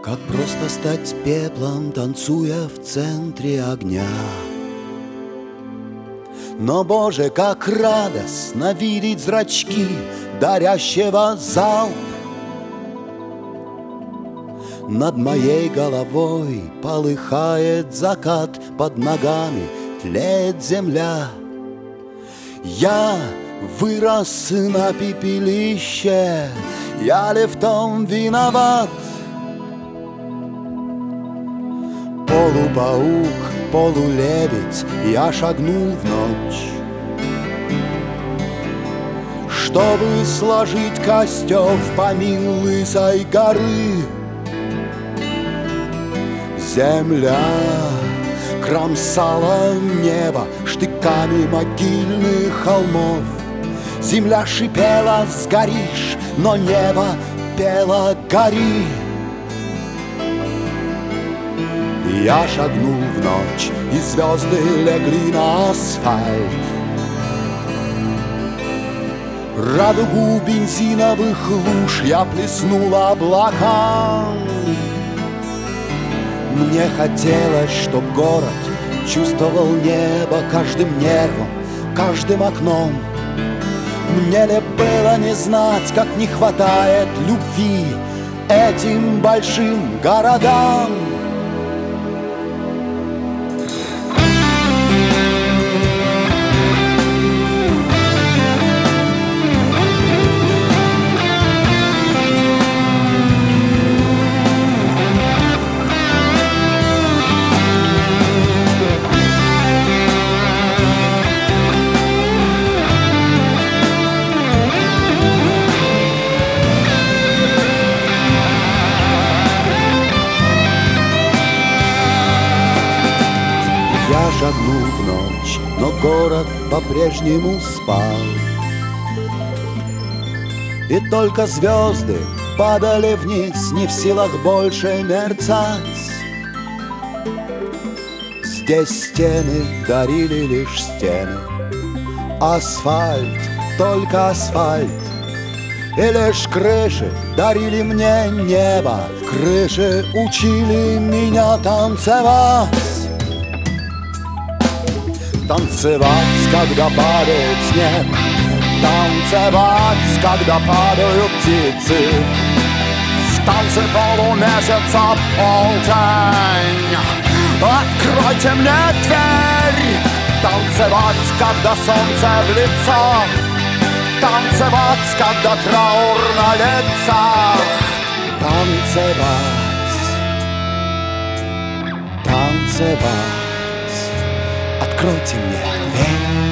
Как просто стать пеплом, танцуя в центре огня. Но, Боже, как радостно видеть зрачки дарящего залп. Над моей головой полыхает закат, под ногами тлеет земля. Я вырос на пепелище, я ли в том виноват? Полупаук, полулебедь, я шагнул в ночь, чтобы сложить костер в помин лысой горы. Земля кромсала небо штыками могильных холмов. Земля шипела: сгоришь, но небо пело: гори. Я шагнул в ночь, и звезды легли на асфальт. Радугу бензиновых луж я плеснул облакам. Мне хотелось, чтоб город чувствовал небо каждым нервом, каждым окном. Мне ли было не знать, как не хватает любви этим большим городам? Шагнул в ночь, но город по-прежнему спал. И только звезды падали вниз, не в силах больше мерцать. Здесь стены дарили лишь стены, асфальт, только асфальт. И лишь крыши дарили мне небо, крыши учили меня танцевать. Танцевать, когда падает снег, танцевать, когда падают птицы. В танце полумесяца полдень. Откройте мне дверь. Танцевать, когда солнце в лицо. Танцевать, когда траур на лицах. Танцевать, танцевать. Откройте мне дверь.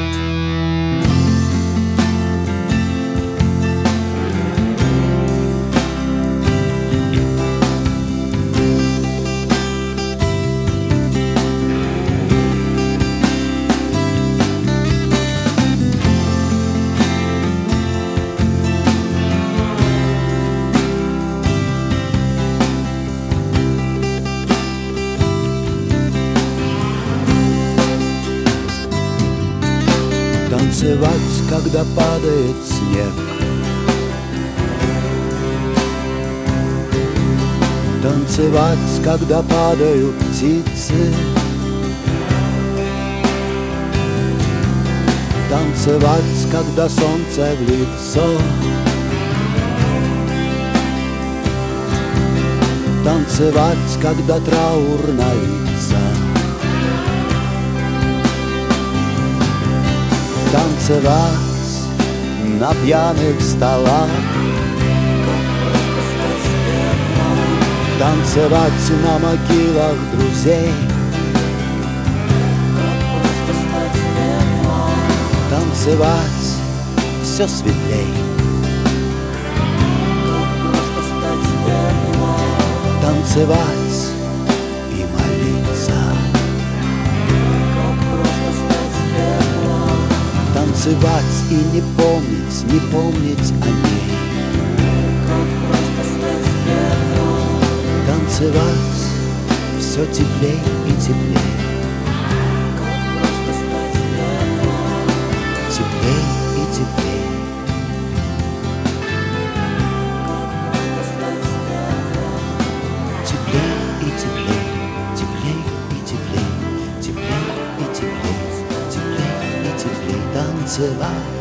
Танцевать, когда падает снег. Танцевать, когда падают птицы. Танцевать, когда солнце в лицо. Танцевать, когда траур на лицах. Танцевать на пьяных столах. Танцевать на могилах друзей. Танцевать все светлей. Танцевать и молиться. Танцевать и не помнить о ней. Танцевать все теплей и теплей. Теплей и теплей. посылать.